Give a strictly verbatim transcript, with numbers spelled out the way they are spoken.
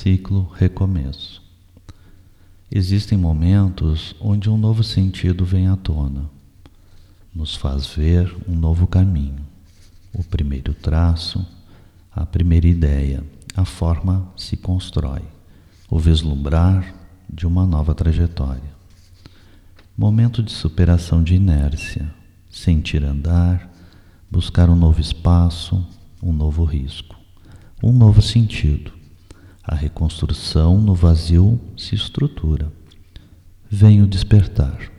ciclo, recomeço. Existem momentos onde um novo sentido vem à tona, nos faz ver um novo caminho, o primeiro traço, a primeira ideia, a forma se constrói, o vislumbrar de uma nova trajetória. Momento de superação de inércia, sentir andar, buscar um novo espaço, um novo risco, um novo sentido. A reconstrução no vazio se estrutura. Vem o despertar.